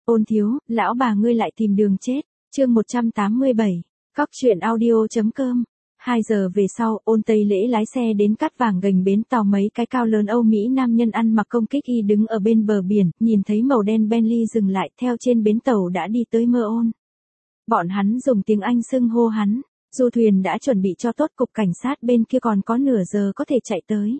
Ôn thiếu, lão bà ngươi lại tìm đường chết. Chương 187. Cóc truyện audio.com. 2 giờ về sau, Ôn Tây Lễ lái xe đến Cát Vàng gành bến tàu, mấy cái cao lớn Âu Mỹ nam nhân ăn mặc công kích y đứng ở bên bờ biển, nhìn thấy màu đen Bentley dừng lại, theo trên bến tàu đã đi tới Mơ Ôn. Bọn hắn dùng tiếng Anh xưng hô hắn. Du thuyền đã chuẩn bị cho tốt, cục cảnh sát bên kia còn có nửa giờ có thể chạy tới.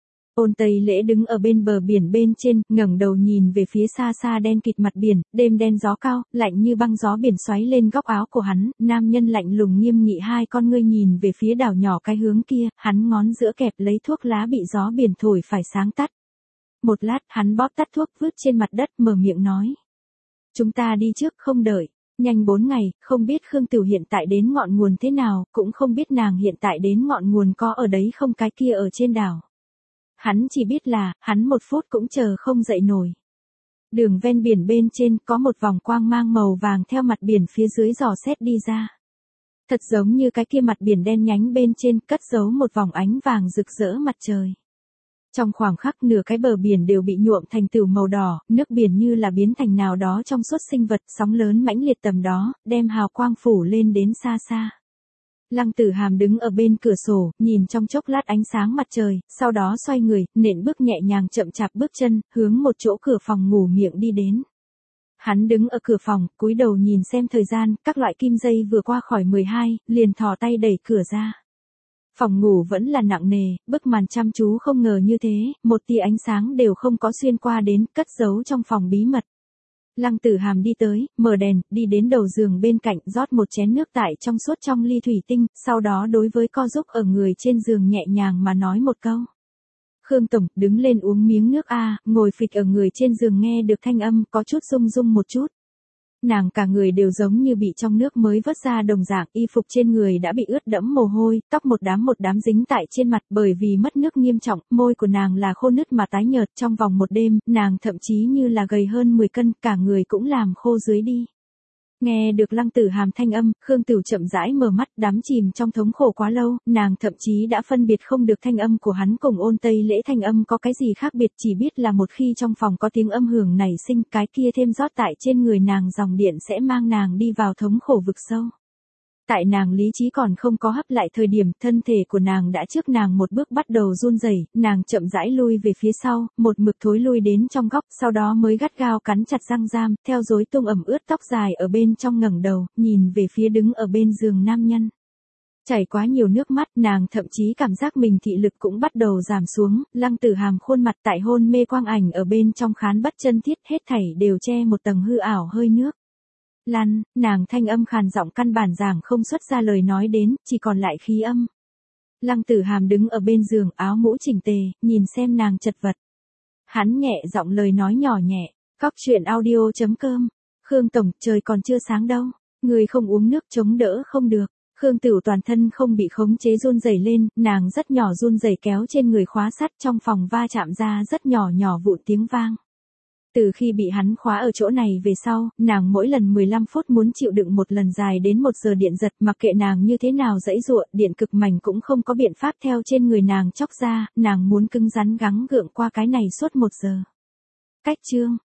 Ôn Tây Lễ đứng ở bên bờ biển bên trên, ngẩng đầu nhìn về phía xa xa đen kịt mặt biển, đêm đen gió cao, lạnh như băng, gió biển xoáy lên góc áo của hắn, nam nhân lạnh lùng nghiêm nghị, hai con ngươi nhìn về phía đảo nhỏ cái hướng kia, hắn ngón giữa kẹp lấy thuốc lá bị gió biển thổi phải sáng tắt. Một lát, hắn bóp tắt thuốc, vứt trên mặt đất, mở miệng nói. Chúng ta đi trước, không đợi. Nhanh 4 ngày, không biết Khương Tửu hiện tại đến ngọn nguồn thế nào, cũng không biết nàng hiện tại đến ngọn nguồn có ở đấy không, cái kia ở trên đảo. Hắn chỉ biết là, hắn 1 phút cũng chờ không dậy nổi. Đường ven biển bên trên có một vòng quang mang màu vàng theo mặt biển phía dưới dò xét đi ra. Thật giống như cái kia mặt biển đen nhánh bên trên cất giấu một vòng ánh vàng rực rỡ mặt trời. Trong khoảng khắc, nửa cái bờ biển đều bị nhuộm thành tửu màu đỏ, nước biển như là biến thành nào đó trong suốt sinh vật, sóng lớn mãnh liệt tầm đó, đem hào quang phủ lên đến xa xa. Lăng Tử Hàm đứng ở bên cửa sổ, nhìn trong chốc lát ánh sáng mặt trời, sau đó xoay người, nện bước nhẹ nhàng chậm chạp bước chân, hướng một chỗ cửa phòng ngủ miệng đi đến. Hắn đứng ở cửa phòng, cúi đầu nhìn xem thời gian, các loại kim dây vừa qua khỏi 12, liền thò tay đẩy cửa ra. Phòng ngủ vẫn là nặng nề, bức màn chăm chú, không ngờ như thế, một tia ánh sáng đều không có xuyên qua đến, cất giấu trong phòng bí mật. Lăng Tử Hàm đi tới, mở đèn, đi đến đầu giường bên cạnh, rót một chén nước tại trong suốt trong ly thủy tinh, sau đó đối với co giúp ở người trên giường nhẹ nhàng mà nói một câu. Khương Tổng, đứng lên uống miếng nước a. Ngồi phịch ở người trên giường nghe được thanh âm, có chút rung rung một chút. Nàng cả người đều giống như bị trong nước mới vớt ra đồng dạng, y phục trên người đã bị ướt đẫm mồ hôi, tóc một đám dính tại trên mặt, bởi vì mất nước nghiêm trọng, môi của nàng là khô nứt mà tái nhợt, trong vòng một đêm, nàng thậm chí như là gầy hơn 10 cân, cả người cũng làm khô dưới đi. Nghe được Lăng Tử Hàm thanh âm, Khương Tửu chậm rãi mở mắt, đắm chìm trong thống khổ quá lâu, nàng thậm chí đã phân biệt không được thanh âm của hắn cùng Ôn Tây Lễ thanh âm có cái gì khác biệt, chỉ biết là một khi trong phòng có tiếng âm hưởng nảy sinh, cái kia thêm rót tại trên người nàng dòng điện sẽ mang nàng đi vào thống khổ vực sâu. Tại nàng lý trí còn không có hấp lại thời điểm, thân thể của nàng đã trước nàng một bước bắt đầu run rẩy, nàng chậm rãi lui về phía sau, một mực thối lui đến trong góc, sau đó mới gắt gao cắn chặt răng giam, theo rối tung ẩm ướt tóc dài ở bên trong, ngẩng đầu, nhìn về phía đứng ở bên giường nam nhân. Chảy quá nhiều nước mắt, nàng thậm chí cảm giác mình thị lực cũng bắt đầu giảm xuống, Lăng Tử Hàm khuôn mặt tại hôn mê quang ảnh ở bên trong khán bất chân thiết, hết thảy đều che một tầng hư ảo hơi nước. Lăn, nàng thanh âm khàn giọng căn bản giảng không xuất ra lời nói đến, chỉ còn lại khí âm. Lăng Tử Hàm đứng ở bên giường, áo mũ chỉnh tề, nhìn xem nàng chật vật. Hắn nhẹ giọng lời nói nhỏ nhẹ, Cóc truyện audio.com. Khương Tổng, trời còn chưa sáng đâu, người không uống nước chống đỡ không được. Khương Tửu toàn thân không bị khống chế run rẩy lên, nàng rất nhỏ run rẩy kéo trên người khóa sắt, trong phòng va chạm ra rất nhỏ vụn tiếng vang. Từ khi bị hắn khóa ở chỗ này về sau, nàng mỗi lần 15 phút muốn chịu đựng một lần dài đến 1 giờ điện giật, mặc kệ nàng như thế nào giãy giụa, điện cực mảnh cũng không có biện pháp theo trên người nàng chóc ra, nàng muốn cứng rắn gắng gượng qua cái này suốt 1 giờ. Cách chương